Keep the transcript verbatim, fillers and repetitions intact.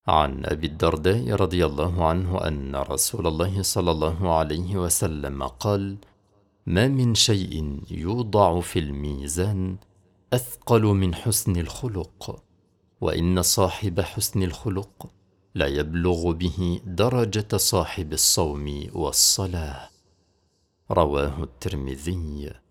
عن أبي الدرداء رضي الله عنه أن رسول الله صلى الله عليه وسلم قال: ما من شيء يوضع في الميزان أثقل من حسن الخلق، وإن صاحب حسن الخلق لا يبلغ به درجة صاحب الصوم والصلاة. رواه الترمذي.